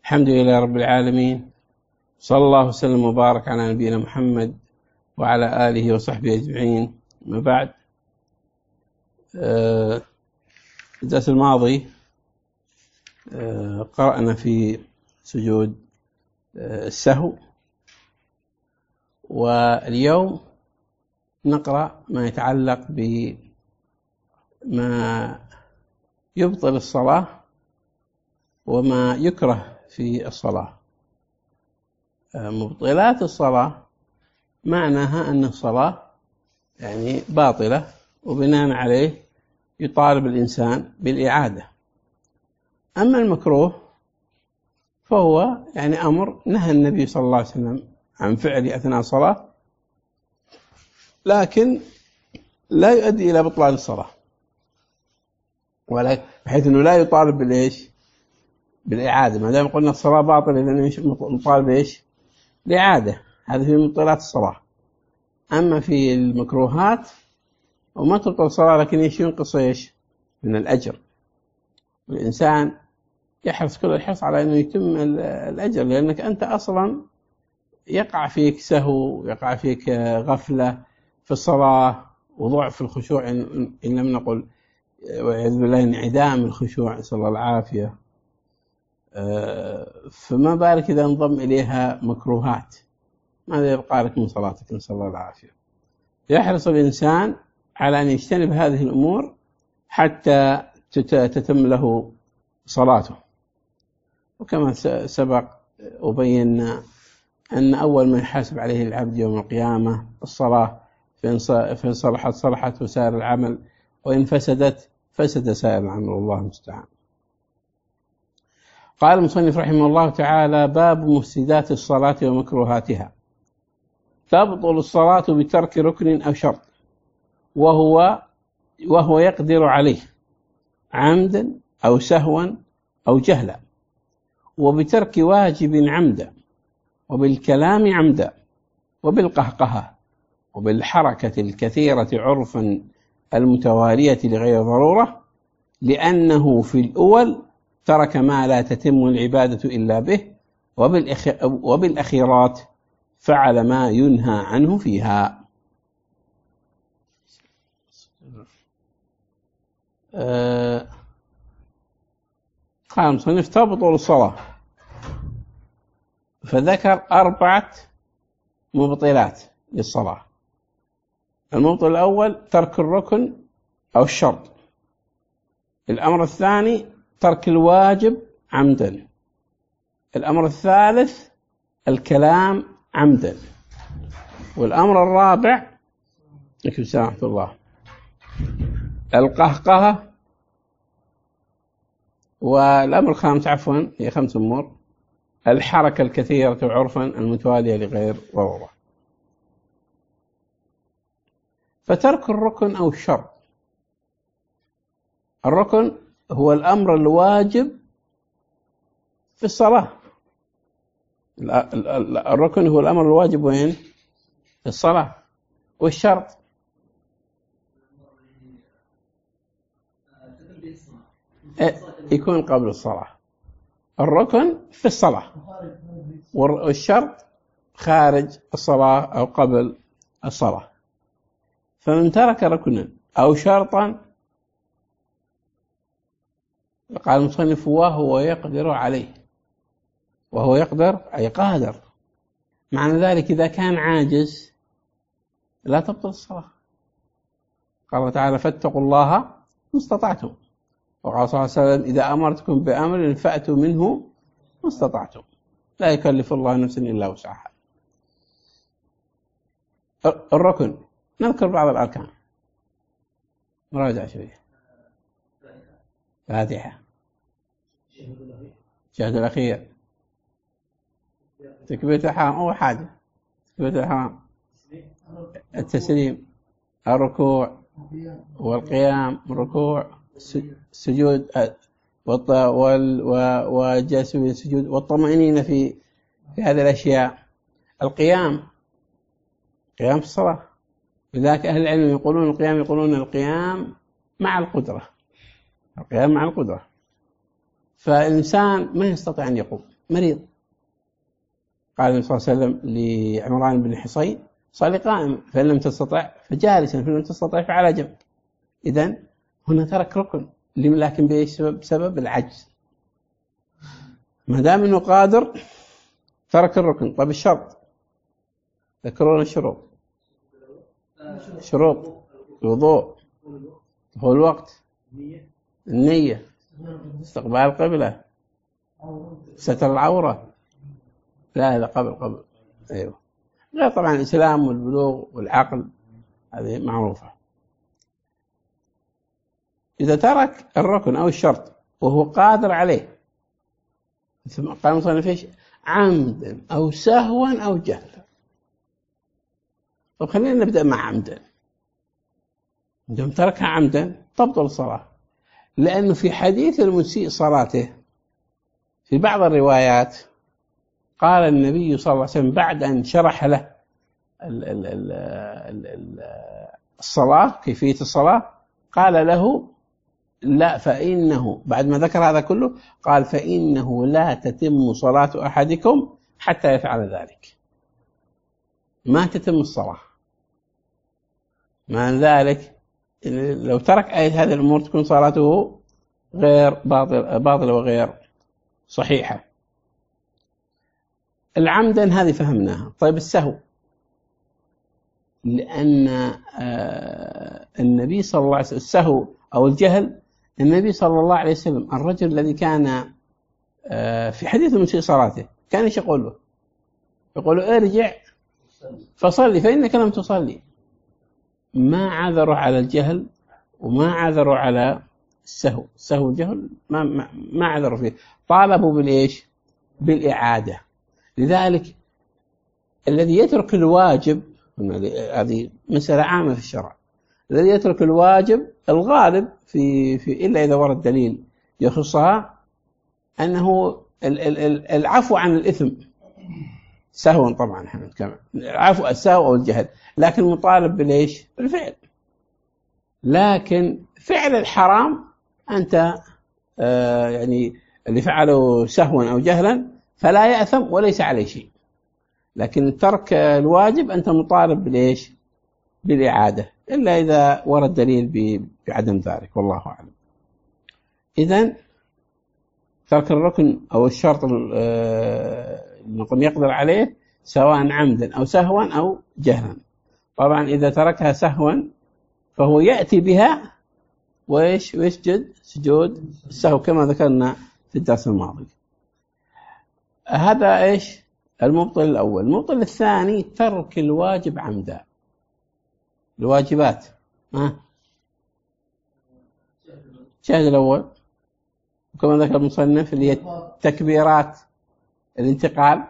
الحمد لله رب العالمين، صلى الله وسلم وبارك على نبينا محمد وعلى آله وصحبه أجمعين. ما بعد، الدرس الماضي قرأنا في سجود السهو، واليوم نقرأ ما يتعلق بما يبطل الصلاة وما يكره في الصلاة. مبطلات الصلاة معناها أن الصلاة يعني باطلة، وبناء عليه يطالب الإنسان بالإعادة. أما المكروه فهو يعني أمر نهى النبي صلى الله عليه وسلم عن فعله أثناء الصلاة، لكن لا يؤدي إلى بطلان الصلاة، بحيث أنه لا يطالب بالإيش؟ بالإعادة. ما دام قلنا الصلاة باطلة إذن نطالب إيش؟ الإعادة. هذا في مبطلات الصلاة. أما في المكروهات وما تبطل الصلاة، لكن ينقص إيش؟ من الأجر. والإنسان يحرص كل الحرص على أنه يتم الأجر، لأنك أنت أصلا يقع فيك سهو، يقع فيك غفلة في الصلاة وضعف في الخشوع، إن لم نقل والعياذ بالله انعدام الخشوع، نسأل الله العافية. فما بالك إذا انضم إليها مكروهات، ماذا يبقى لك من صلاتك؟ نسأل الله العافية. يحرص الإنسان على أن يجتنب هذه الأمور حتى تتم له صلاته. وكما سبق وبينا أن أول ما يحاسب عليه العبد يوم القيامة الصلاة، فإن صلحت صلحت وسائر العمل، وإن فسدت فسد سائر العمل، والله المستعان. قال المصنف رحمه الله تعالى: باب مفسدات الصلاة ومكروهاتها. تبطل الصلاة بترك ركن أو شرط وهو يقدر عليه عمدا أو سهوا أو جهلا، وبترك واجب عمدا، وبالكلام عمدا، وبالقهقهة، وبالحركة الكثيرة عرفا المتوالية لغير ضرورة، لأنه في الأول ترك ما لا تتم العبادة إلا به، وبالأخيرات فعل ما ينهى عنه فيها. قال المصنف: تبطل الصلاة، فذكر 4 مبطلات للصلاة. المبطل الأول ترك الركن أو الشرط. الأمر الثاني ترك الواجب عمدا. الأمر الثالث الكلام عمدا. والأمر الرابع لكم سامحة الله القهقهة. والأمر الخامس هي 5 أمور: الحركة الكثيرة عرفا المتوالية لغير ضرورة. فترك الركن أو الشرط. الركن هو الأمر الواجب في الصلاة. الركن هو الأمر الواجب وين؟ في الصلاة. والشرط يكون قبل الصلاة. الركن في الصلاة، والشرط خارج الصلاة أو قبل الصلاة. فمن ترك ركنا أو شرطا، قال المصنف: وهو يقدر عليه. وهو يقدر أي قادر. معنى ذلك إذا كان عاجز لا تبطل الصلاة. قال تعالى: فاتقوا الله ما استطعتم. وقال صلى الله عليه وسلم: إذا أمرتكم بأمر فأتوا منه ما استطعتم. لا يكلف الله نفسا إلا وسعها. الركن نذكر بعض الأركان، مراجعة شوية. فاتحة، الشهد الأخير، تكبيرة الإحرام، أول حاجة تكبيرة الإحرام، التسليم، الركوع والقيام، الركوع، السجود والجلس من السجود، والطمأنينة في هذه الأشياء. القيام في الصلاة. لذلك أهل العلم يقولون القيام مع القدرة. القيام مع القدرة. فالإنسان ما يستطيع أن يقوم، مريض. قال النبي صلى الله عليه وسلم لعمران بن حصين صلي قائم فإن لم تستطع فجالسا فإن لم تستطع فعلى جنب. إذن هنا ترك ركن، لكن بسبب العجز. ما دام انه قادر ترك الركن. طيب الشرط، ذكرون الشروط. شروط الوضوء، دخول الوقت، النية، استقبال القبلة، ستر العورة. لا هذا قبل. ايوه، غير طبعا الإسلام والبلوغ والعقل، هذه معروفة. إذا ترك الركن أو الشرط وهو قادر عليه، قال المصنف ايش؟ عمدا أو سهوا أو جهلا. طب خلينا نبدأ مع عمدا. عندما تركها عمدا تبطل الصلاة، لأنه في حديث المسيء صلاته في بعض الروايات قال النبي صلى الله عليه وسلم بعد أن شرح له الصلاة، كيفية الصلاة، قال له لا، فإنه بعد ما ذكر هذا كله قال فإنه لا تتم صلاة أحدكم حتى يفعل ذلك. ما تتم الصلاة. مع ذلك لو ترك أي هذه الأمور تكون صلاته غير باطلة وغير صحيحة. العمدا هذه فهمناها. طيب السهو، لأن النبي صلى الله عليه وسلم السهو أو الجهل، النبي صلى الله عليه وسلم الرجل الذي كان في حديث المسيء صلاته كان ايش يقول له؟ يقول له ارجع فصلي فإنك لم تصلي. ما عذروا على الجهل وما عذروا على السهو. السهو والجهل ما عذروا فيه، طالبوا بالإيش؟ بالإعادة. لذلك الذي يترك الواجب، هذه مسألة عامة في الشرع، الذي يترك الواجب الغالب في إلا إذا ورد دليل يخصها أنه العفو عن الإثم سهوا. طبعا احنا نتكلم العفو السهو أو الجهل، لكن مطالب بالإيش؟ بالفعل. لكن فعل الحرام أنت يعني اللي فعله سهوا أو جهلا فلا يأثم وليس عليه شيء، لكن ترك الواجب أنت مطالب بالإيش؟ بالإعادة، إلا إذا ورد دليل بعدم ذلك، والله أعلم. إذن ترك الركن أو الشرط نقول يقدر عليه سواء عمدا أو سهوا أو جهلا. طبعا إذا تركها سهوا فهو يأتي بها ويسجد سجود السهو كما ذكرنا في الدرس الماضي. هذا إيش؟ المبطل الأول. المبطل الثاني ترك الواجب عمدا. الواجبات الشاهد الأول وكما ذكر المصنف اللي هي تكبيرات الانتقال،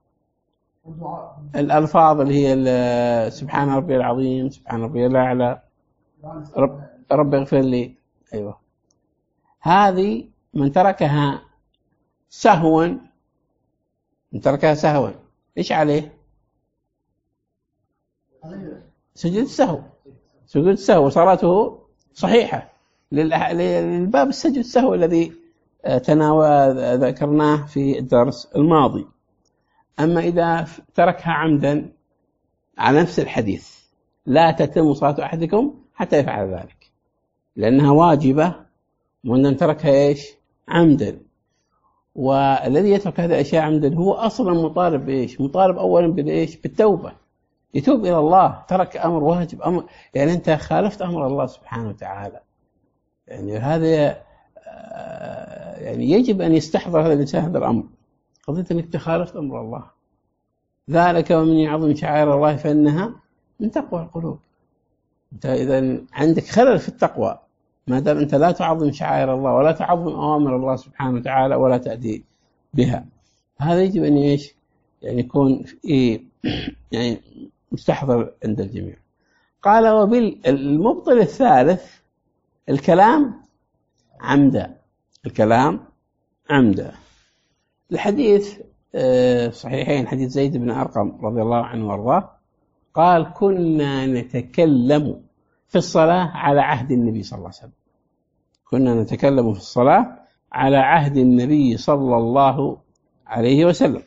الألفاظ اللي هي سبحان ربي العظيم، سبحان ربي الأعلى، رب اغفر لي. أيوة، هذه من تركها سهوا، إيش عليه؟ سجود السهو. سجود السهو صلاته صحيحة للباب السجود السهو الذي ذكرناه في الدرس الماضي. أما إذا تركها عمدا على نفس الحديث لا تتم صلاة أحدكم حتى يفعل ذلك، لأنها واجبة، وأن تركها إيش؟ عمدا. والذي يترك هذه الأشياء عمدا هو أصلا مطالب بإيش؟ مطالب أولا بالإيش؟ بالتوبة، يتوب إلى الله. ترك أمر واجب، أمر يعني أنت خالفت أمر الله سبحانه وتعالى، يعني هذا يعني يجب أن يستحضر هذا الإنسان هذا الأمر، قضية أنك تخالفت أمر الله. ذلك ومن يعظم شعائر الله فإنها من تقوى القلوب. أنت إذا عندك خلل في التقوى ما دام أنت لا تعظم شعائر الله ولا تعظم أوامر الله سبحانه وتعالى ولا تأدي بها، هذا يجب أن إيش؟ يعني يكون يعني مستحضر عند الجميع. قال وبالمبطل الثالث الكلام عمدا. الكلام عمدا. الحديث صحيحين، حديث زيد بن أرقم رضي الله عنه وارضاه قال كنا نتكلم في الصلاة على عهد النبي صلى الله عليه وسلم. كنا نتكلم في الصلاة على عهد النبي صلى الله عليه وسلم.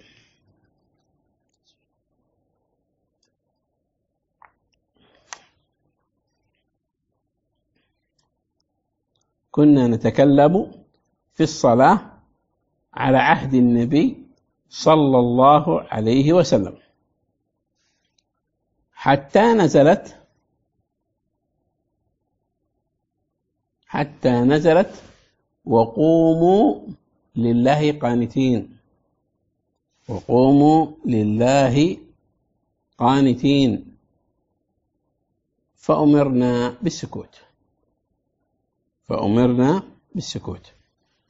كنا نتكلم في الصلاة على عهد النبي صلى الله عليه وسلم حتى نزلت وقوموا لله قانتين، وقوموا لله قانتين، فأمرنا بالسكوت.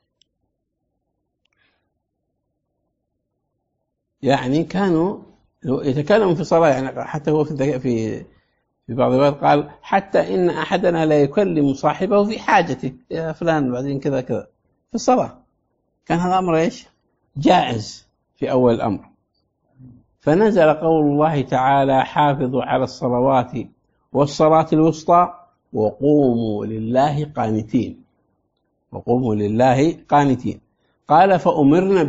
يعني كانوا يتكلموا في الصلاة، يعني حتى هو في بعض الروايات قال حتى إن أحدنا لا يكلم صاحبه في حاجته، يا فلان بعدين كذا كذا، في الصلاة. كان هذا أمر إيش؟ جائز في أول الأمر. فنزل قول الله تعالى حافظوا على الصلوات والصلاة الوسطى وقوموا لله قانتين، وقوموا لله قانتين. قال فأمرنا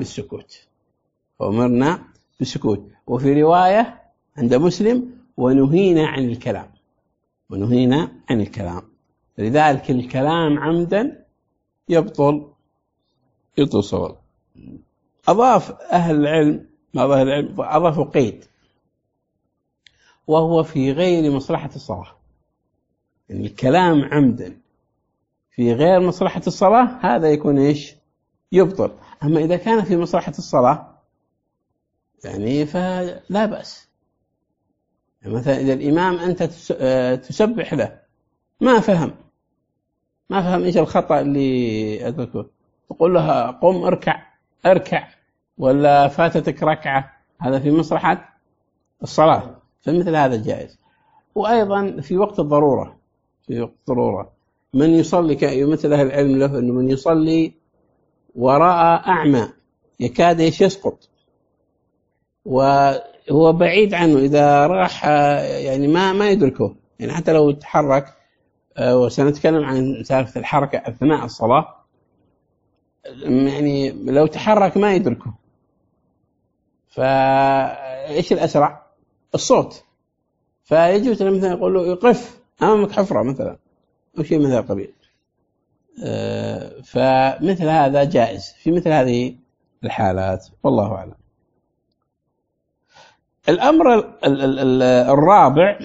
بالسكوت. وفي رواية عند مسلم ونهينا عن الكلام. لذلك الكلام عمدا يبطل صلاة. أضاف أهل العلم أضافوا قيد، وهو في غير مصلحة الصلاة. يعني الكلام عمدا في غير مصلحة الصلاة هذا يكون إيش؟ يبطل. أما إذا كان في مصلحة الصلاة يعني فلا بأس. يعني مثلا إذا الإمام أنت تسبح له ما فهم إيش الخطأ اللي أدركه، تقول له قم اركع ولا فاتتك ركعة، هذا في مصلحة الصلاة، فمثل هذا جائز. وأيضا في وقت الضرورة من يصلي يمثل أهل العلم له أنه من يصلي وراء أعمى يكاد يسقط وهو بعيد عنه، إذا راح يعني ما يدركه، يعني حتى لو تحرك. وسنتكلم عن سالفة الحركة أثناء الصلاة، يعني لو تحرك ما يدركه. فإيش الأسرع؟ الصوت. فيجوز مثلا يقول له يقف أمامك حفرة مثلا أو شيء من هذا القبيل. فمثل هذا جائز في مثل هذه الحالات، والله أعلم. الأمر الرابع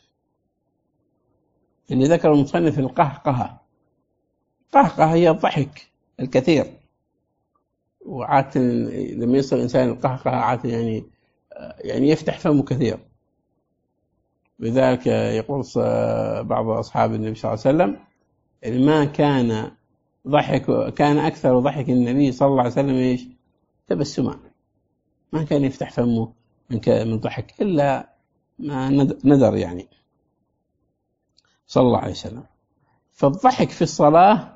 اللي ذكر المصنف القهقهة هي الضحك الكثير. وعادة لما يصل الإنسان القهقهة عادة يعني يفتح فمه كثير. لذلك يقول بعض أصحاب النبي صلى الله عليه وسلم ما كان أكثر ضحك النبي صلى الله عليه وسلم إيش؟ تبسما. ما كان يفتح فمه من ضحك إلا ما ندر يعني صلى الله عليه وسلم. فالضحك في الصلاة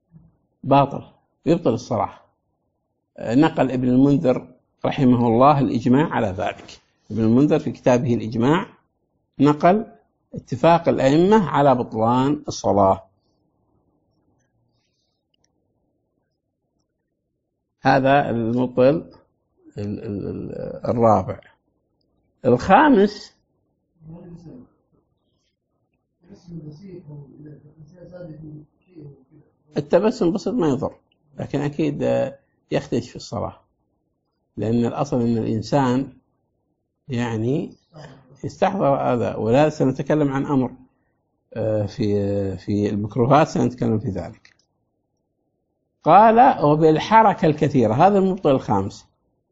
يبطل الصلاة. نقل ابن المنذر رحمه الله الإجماع على ذلك. ابن المنذر في كتابه الإجماع نقل اتفاق الأئمة على بطلان الصلاة. هذا المبطل الرابع. الخامس التبسم بسيط ما يضر، لكن أكيد يختلف في الصلاة، لأن الأصل أن الإنسان يعني يستحضر هذا. ولا سنتكلم عن أمر في المكروهات سنتكلم في ذلك. قال وبالحركة الكثيرة، هذا المبطل الخامس،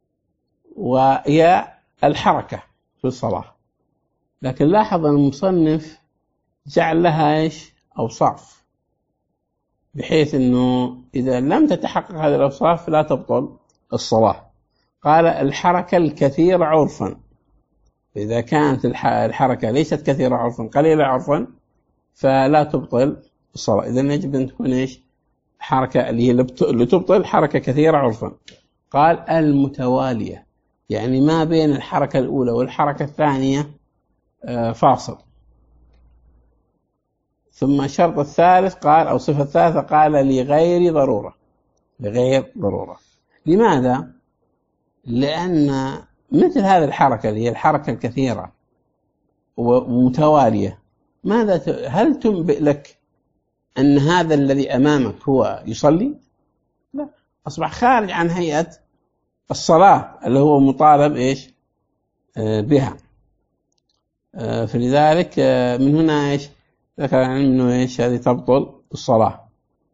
وهي الحركة في الصلاة. لكن لاحظ المصنف جعل لها إيش؟ أوصاف، بحيث أنه إذا لم تتحقق هذه الأوصاف لا تبطل الصلاة. قال الحركة الكثيرة عرفا، إذا كانت الحركة ليست كثيرة عرفا قليلة عرفا فلا تبطل الصلاة. إذن يجب أن تكون إيش؟ حركة اللي تبطل حركة كثيرة عرفا. قال المتوالية، يعني ما بين الحركة الأولى والحركة الثانية فاصل. ثم الشرط الثالث قال أو صفة الثالثة قال لغير ضرورة. لماذا؟ لأن مثل هذه الحركة اللي هي الحركة الكثيرة ومتوالية، هل تنبئ لك أن هذا الذي أمامك هو يصلي؟ لا، أصبح خارج عن هيئة الصلاة اللي هو مطالب إيش بها. فلذلك من هنا إيش ذكر العلم أنه إيش هذه تبطل الصلاة.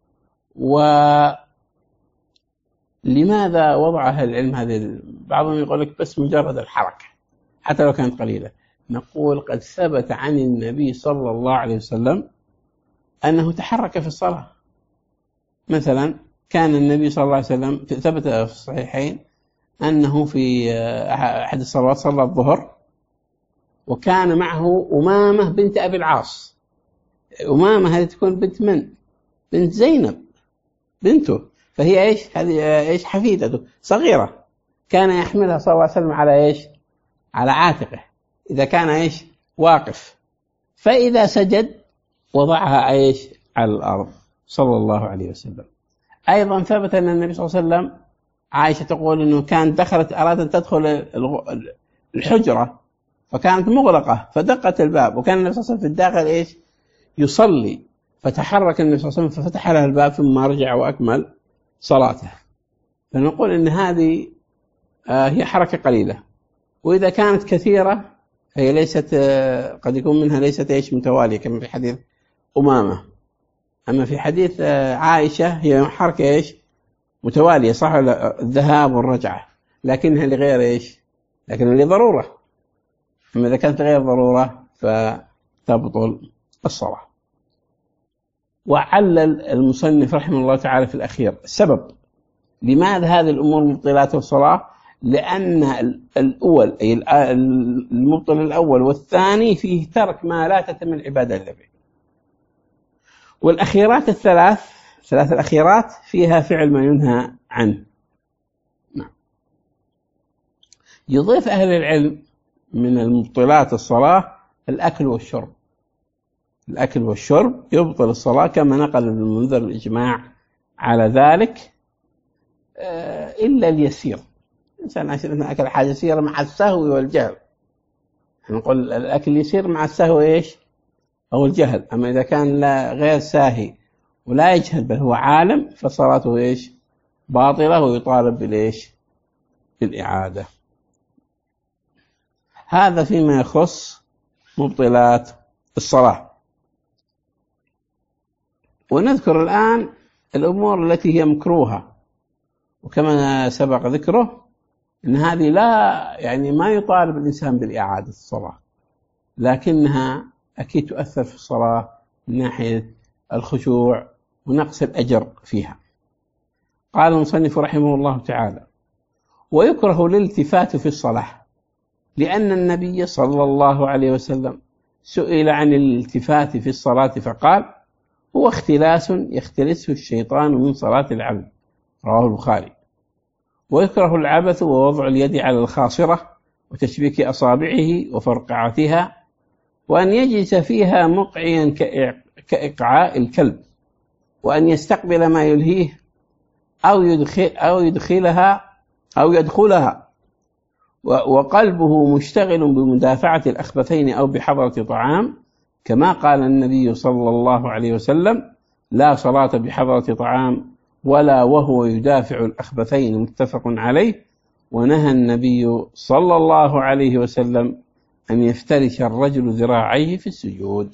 ولماذا وضع أهل العلم هذه؟ بعضهم يقول لك بس مجرد الحركة حتى لو كانت قليلة. نقول قد ثبت عن النبي صلى الله عليه وسلم أنه تحرك في الصلاة. مثلا كان النبي صلى الله عليه وسلم ثبت في الصحيحين أنه في أحد الصلوات صلى الظهر وكان معه أمامة بنت أبي العاص. أمامة هذه تكون بنت من؟ بنت زينب بنته، فهي إيش هذه إيش حفيدته صغيرة، كان يحملها صلى الله عليه وسلم على إيش على عاتقه إذا كان إيش واقف، فإذا سجد وضعها إيش على الأرض صلى الله عليه وسلم. أيضا ثبت أن النبي صلى الله عليه وسلم عائشة تقول أنه كان أرادت أن تدخل الحجرة فكانت مغلقة فدقت الباب، وكان النبي صلى الله عليه وسلم في الداخل إيش يصلي، فتحرك النبي صلى الله عليه وسلم ففتح لها الباب ثم رجع وأكمل صلاته. فنقول أن هذه هي حركة قليلة، وإذا كانت كثيرة فهي ليست قد يكون منها ليست إيش متوالية كما في حديث أمامة. أما في حديث عائشة هي حركة إيش متوالية، صح الذهاب والرجعة، لكنها لغير إيش لكنها لضرورة. أما إذا كانت غير ضرورة فتبطل الصلاة. وعلل المصنف رحمه الله تعالى في الأخير السبب لماذا هذه الأمور مبطلات الصلاة، لأن الأول أي المبطل الأول والثاني فيه ترك ما لا تتم العبادة إلا به، والأخيرات ثلاث الأخيرات فيها فعل ما ينهى عنه. نعم. يضيف أهل العلم من المبطلات الصلاة الأكل والشرب. الأكل والشرب يبطل الصلاة كما نقل ابن المنذر الإجماع على ذلك إلا اليسير. إنسان أكل حاجة يسيرة مع السهو والجهل، نقول الأكل يسير مع السهو إيش أو الجهل. أما إذا كان لا غير ساهي ولا يجهل بل هو عالم فصلاته إيش باطلة ويطالب بالإيش بالإعادة. هذا فيما يخص مبطلات الصلاة. ونذكر الآن الأمور التي هي مكروهة، وكما سبق ذكره إن هذه لا ما يطالب الإنسان بالإعادة الصلاة، لكنها أكيد تؤثر في الصلاة من ناحية الخشوع ونقص الأجر فيها. قال المصنف رحمه الله تعالى: ويكره الالتفات في الصلاة، لأن النبي صلى الله عليه وسلم سئل عن الالتفات في الصلاة فقال: هو اختلاس يختلسه الشيطان من صلاة العبد، رواه البخاري. ويكره العبث ووضع اليد على الخاصرة وتشبيك أصابعه وفرقعتها، وأن يجلس فيها مقعيا كإقعاء الكلب، وأن يستقبل ما يلهيه أو يدخلها وقلبه مشتغل بمدافعة الأخبثين أو بحضرة طعام، كما قال النبي صلى الله عليه وسلم: لا صلاة بحضرة طعام ولا وهو يدافع الأخبثين، متفق عليه. ونهى النبي صلى الله عليه وسلم أن يفترش الرجل ذراعيه في السجود.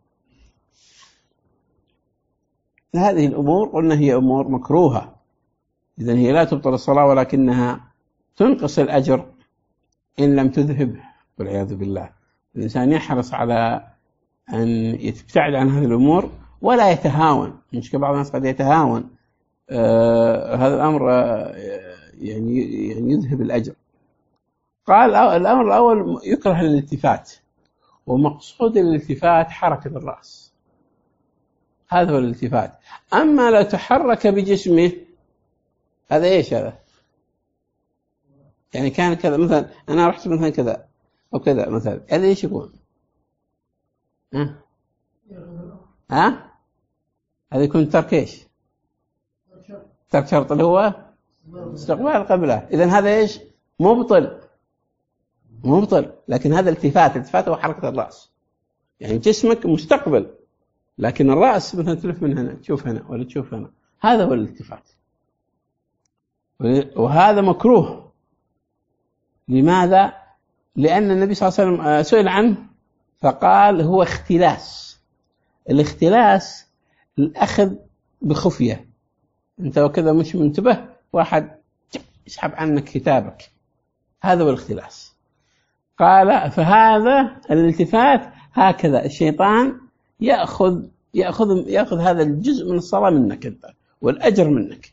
هذه الأمور قلنا هي أمور مكروهة، إذن هي لا تبطل الصلاة ولكنها تنقص الأجر إن لم تذهب والعياذ بالله. الإنسان يحرص على أن يبتعد عن هذه الأمور ولا يتهاون. مش بعض الناس قد يتهاون، هذا الأمر يعني يذهب الأجر. قال الأمر الأول يكره الالتفات، ومقصود الالتفات حركة الرأس، هذا هو الالتفات. أما لو تحرك بجسمه هذا إيش هذا؟ يعني كان كذا مثلا، أنا رحت مثلا كذا أو كذا مثلا، هذا إيش يكون؟ هذا يكون ترك إيش؟ ترك شرط اللي هو استقبال القبلة. إذن هذا إيش؟ مبطل، لكن هذا التفات هو حركة الرأس، يعني جسمك مستقبل لكن الرأس مثلا تلف من هنا تشوف هنا ولا تشوف هنا، هذا هو الالتفات، وهذا مكروه. لماذا؟ لأن النبي صلى الله عليه وسلم سئل عنه فقال هو اختلاس. الاختلاس الأخذ بخفية، أنت وكذا مش منتبه واحد يسحب عنك كتابك، هذا هو الاختلاس. قال فهذا الالتفات هكذا الشيطان يأخذ هذا الجزء من الصلاة منك أنت والأجر منك،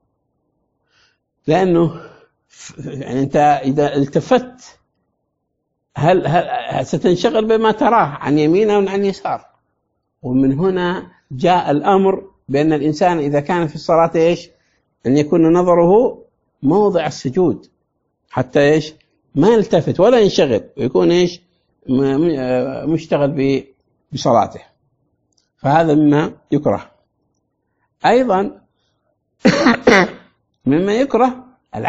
لأنه يعني أنت إذا التفت هل ستنشغل بما تراه عن يمين أو عن يسار. ومن هنا جاء الأمر بأن الإنسان إذا كان في الصلاة إيش؟ أن يكون نظره موضع السجود حتى إيش؟ ما يلتفت ولا ينشغل ويكون إيش؟ مشتغل بصلاته، فهذا مما يكره. أيضا مما يكره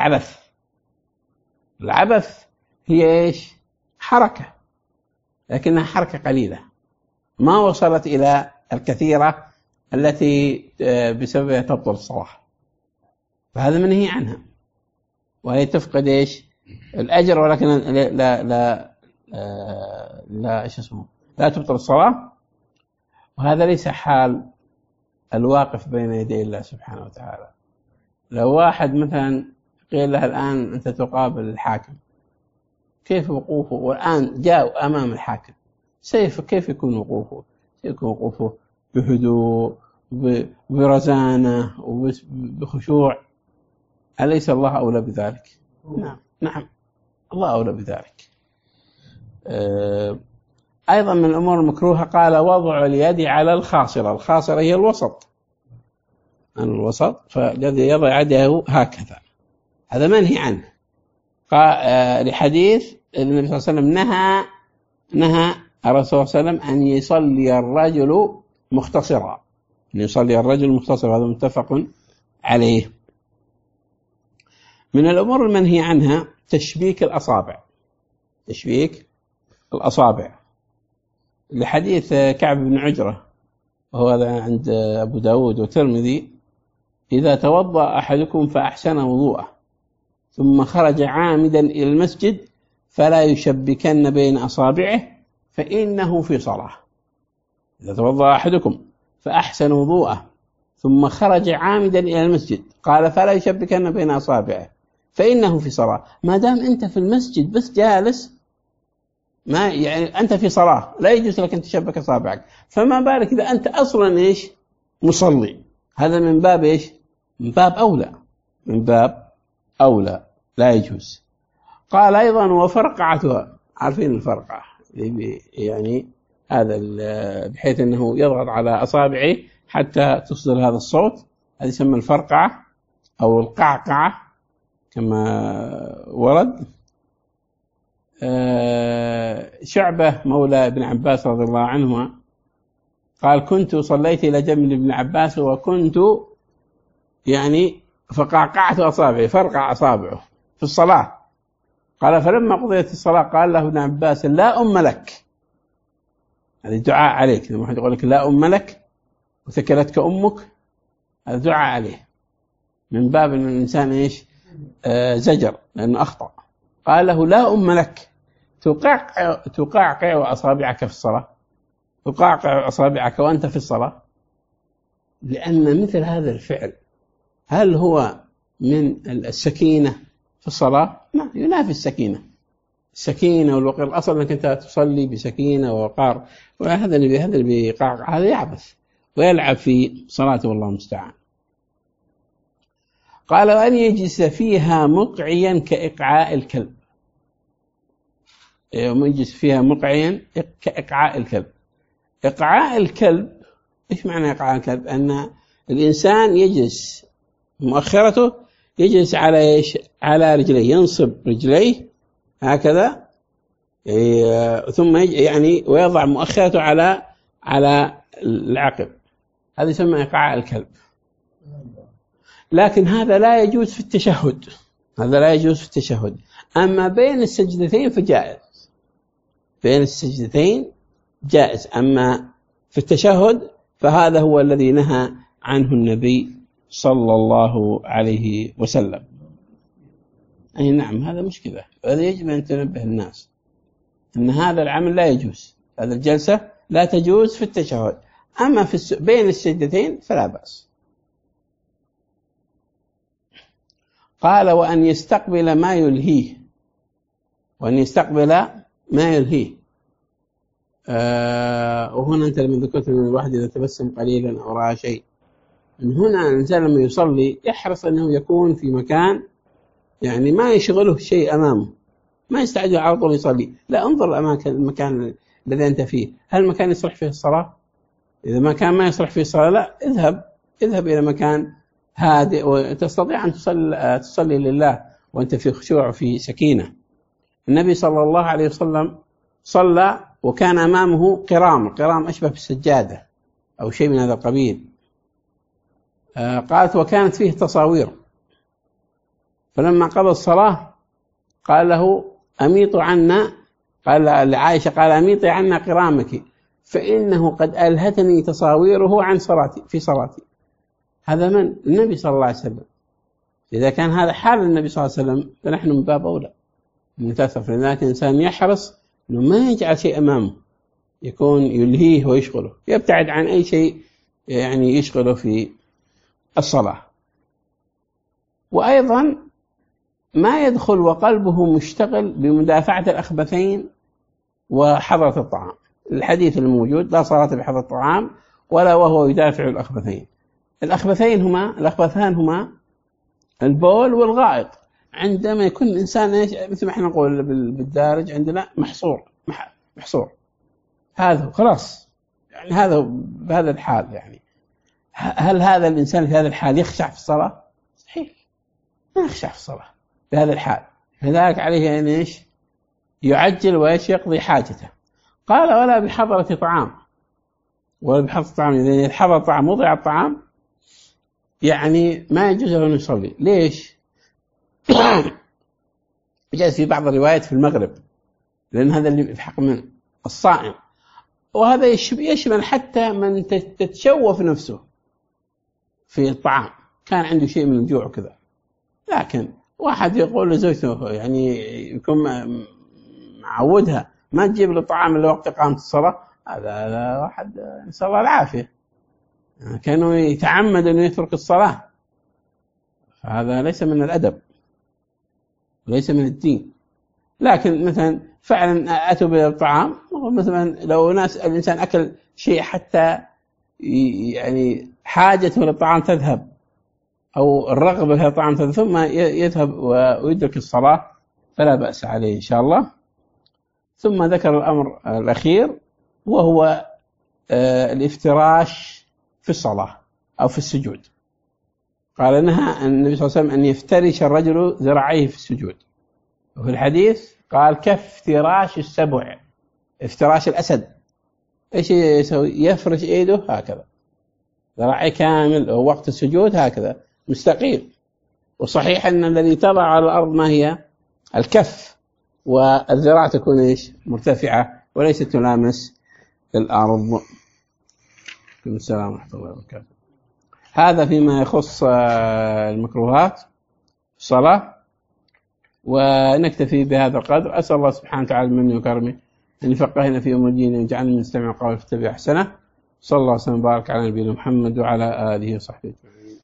العبث هي إيش؟ حركة، لكنها حركة قليلة ما وصلت إلى الكثيرة التي بسببها تبطل الصلاة، فهذا منهي عنها وهي تفقد إيش؟ الأجر، ولكن لا تبطل الصلاة. وهذا ليس حال الواقف بين يدي الله سبحانه وتعالى. لو واحد مثلا قيل له الآن أنت تقابل الحاكم، كيف وقوفه؟ والآن جاء أمام الحاكم، كيف يكون وقوفه؟ يكون وقوفه بهدوء برزانة وبخشوع. أليس الله أولى بذلك؟ نعم الله أولى بذلك. أيضا من الأمور المكروهة قال وضع اليد على الخاصرة هي الوسط، فالذي يضع يده هكذا هذا منهي عنه. لحديث النبي صلى الله عليه وسلم نهى الرسول صلى الله عليه وسلم أن يصلي الرجل مختصرا، هذا متفق عليه. من الأمور المنهي عنها تشبيك الأصابع لحديث كعب بن عجرة وهو عند أبو داود والترمذي: إذا توضأ أحدكم فأحسن وضوءه ثم خرج عامدا إلى المسجد فلا يشبكن بين أصابعه فإنه في صلاة. إذا توضأ أحدكم فأحسن وضوءه ثم خرج عامدا إلى المسجد قال فلا يشبكن بين أصابعه فإنه في صلاة. ما دام أنت في المسجد بس جالس، ما يعني أنت في صلاة لا يجوز لك أن تشبك أصابعك، فما بالك إذا أنت أصلا إيش؟ مصلي. هذا من باب إيش؟ من باب أولى لا يجوز. قال أيضا وفرقعتها، عارفين الفرقعة يعني هذا بحيث أنه يضغط على أصابعه حتى تصدر هذا الصوت، هذا يسمى الفرقعة أو القعقعة كما ورد. شعبة مولى ابن عباس رضي الله عنهما قال كنت صليت إلى جنب ابن عباس وكنت يعني فقعقعت أصابعي، فرقع أصابعه في الصلاة. قال فلما قضيت الصلاة قال له ابن عباس لا أم لك، هذا دعاء عليك، لما واحد يقول لك لا أم لك وثكلتك أمك، هذا دعاء عليه من باب أن الإنسان إيش؟ زجر لأنه أخطأ. قال له لا أم لك، تقعقع أصابعك في الصلاة، تقعقع أصابعك وأنت في الصلاة، لأن مثل هذا الفعل هل هو من السكينة في الصلاة؟ لا، ينافي السكينة والوقار. الأصل أنك أنت تصلي بسكينة ووقار، وهذا اللي بيقعقع هذا يعبث ويلعب في صلاته والله المستعان. قال وأن يجلس فيها مقعيا كإقعاء الكلب، يجلس فيها مقعيا كإقعاء الكلب. إقعاء الكلب إيش معنى إقعاء الكلب؟ أن الإنسان يجلس مؤخرته يجلس على إيش؟ على رجليه، ينصب رجليه هكذا ثم يعني ويضع مؤخرته على العقب، هذا يسمى إقعاء الكلب. لكن هذا لا يجوز في التشهد، أما بين السجدتين فجائز، بين السجدتين جائز. أما في التشهد فهذا هو الذي نهى عنه النبي صلى الله عليه وسلم. أي نعم، هذا مشكلة، هذا يجب أن تنبه الناس أن هذا العمل لا يجوز، هذه الجلسة لا تجوز في التشهد. أما في بين السجدتين فلا بأس. قال وأن يستقبل ما يلهيه، وأن يستقبل ما يلهيه. وهنا أنت لما ذكرت من الواحد إذا تبسم قليلا أو رأى شيء، من هنا الإنسان لما يصلي يحرص أنه يكون في مكان يعني ما يشغله شيء أمامه، ما يستعجل على طول يصلي، لا، انظر المكان الذي أنت فيه، هل المكان يصلح فيه الصلاة؟ إذا مكان ما يصلح فيه الصلاة لا، اذهب إلى مكان هادئ وتستطيع أن تصلي لله وأنت في خشوع وفي سكينة. النبي صلى الله عليه وسلم صلى وكان أمامه قرام أشبه بالسجادة أو شيء من هذا القبيل. قالت وكانت فيه تصاوير، فلما قضى الصلاة قال له أميط عنا، قال لعائشة قال أميطي عنا قرامك فإنه قد ألهتني تصاويره عن صلاتي في صلاتي. هذا من النبي صلى الله عليه وسلم. إذا كان هذا حال النبي صلى الله عليه وسلم فنحن من باب أولى نتأثر. لذلك الإنسان يحرص أنه ما يجعل شيء أمامه يكون يلهيه ويشغله، يبتعد عن أي شيء يعني يشغله في الصلاة. وأيضا ما يدخل وقلبه مشتغل بمدافعة الأخبثين وحضرة الطعام. الحديث الموجود لا صلاة بحضرة الطعام ولا وهو يدافع الأخبثين. الأخبثان هما البول والغائط. عندما يكون الإنسان مثل ما احنا نقول بالدارج عندنا محصور، هذا خلاص يعني هذا بهذا الحال. يعني هل هذا الإنسان في هذا الحال يخشع في الصلاة؟ صحيح ما يخشع في الصلاة بهذا الحال. لذلك عليه أن يعجل ويقضي حاجته. قال ولا بحضرة طعام، ولا بحضرة طعام، إذا حضر طعام وضع الطعام يعني ما يجوز له أن يصلي. ليش؟ جاء في بعض الروايات في المغرب، لأن هذا اللي في حق من الصائم، وهذا يشمل حتى من تتشوف نفسه في الطعام، كان عنده شيء من الجوع وكذا، لكن واحد يقول لزوجته يعني يكون معودها ما تجيب له طعام إلا وقت إقامة الصلاة، هذا واحد نسأل الله العافية، كانوا يتعمد أن يترك الصلاة، فهذا ليس من الأدب وليس من الدين. لكن مثلا فعلا أتوا بالطعام، مثلا لو الإنسان أكل شيء حتى يعني حاجته للطعام تذهب أو الرغبة في الطعام تذهب ثم يذهب ويدرك الصلاة فلا بأس عليه إن شاء الله. ثم ذكر الأمر الأخير وهو الافتراش في الصلاة أو في السجود. قال نهى النبي صلى الله عليه وسلم أن يفترش الرجل ذراعيه في السجود، وفي الحديث قال كافتراش السبع، افتراش الأسد. إيش يسوي؟ يفرش إيده هكذا ذراعي كامل وقت السجود هكذا مستقيم. وصحيح أن الذي تضع على الأرض ما هي الكف، والذراع تكون إيش؟ مرتفعة وليست تلامس الأرض. السلام ورحمة الله وبركاته. هذا فيما يخص المكروهات الصلاة، ونكتفي بهذا القدر. أسأل الله سبحانه وتعالى منه وكرمه أن يفقهنا في أمور الدين ويجعلنا من نستمع القول فنتبع أحسنه. صلى الله وسلم وبارك على نبينا محمد وعلى آله وصحبه أجمعين.